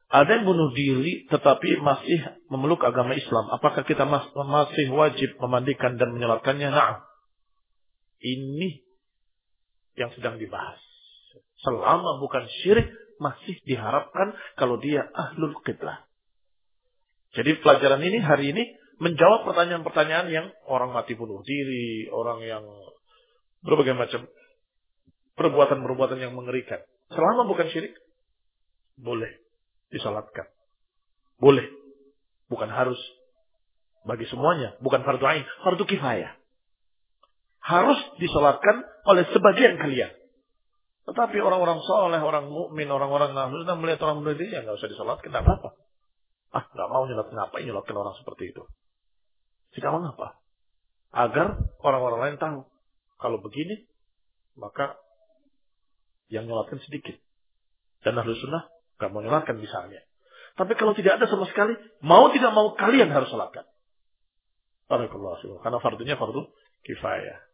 Ada yang bunuh diri tetapi masih memeluk agama Islam. Apakah kita masih wajib memandikan dan menyolatkannya? Nah, ini yang sedang dibahas. Selama bukan syirik, masih diharapkan kalau dia ahlul qiblah. Jadi pelajaran ini hari ini menjawab pertanyaan-pertanyaan yang orang mati bunuh diri, orang yang berbagai macam perbuatan-perbuatan yang mengerikan. Selama bukan syirik, boleh disalatkan. Boleh. Bukan harus. Bagi semuanya. Bukan fardu ain. Fardu kifayah. Harus disalatkan oleh sebagian kalian. Tetapi orang-orang soleh, orang mukmin, orang-orang ahli sunnah melihat orang bunuh diri, ya nggak usah disalatkan. Nggak apa-apa. Nggak mau ngapain nyolatkan orang seperti itu. Sekarang apa? Agar orang-orang lain tahu. Kalau begini, maka yang nyolatkan sedikit. Dan ahli sunnah nggak mau nyolatkan misalnya. Tapi kalau tidak ada sama sekali, mau tidak mau kalian harus salatkan. Barakallahu fiikum. Karena fardunya fardu kifayah.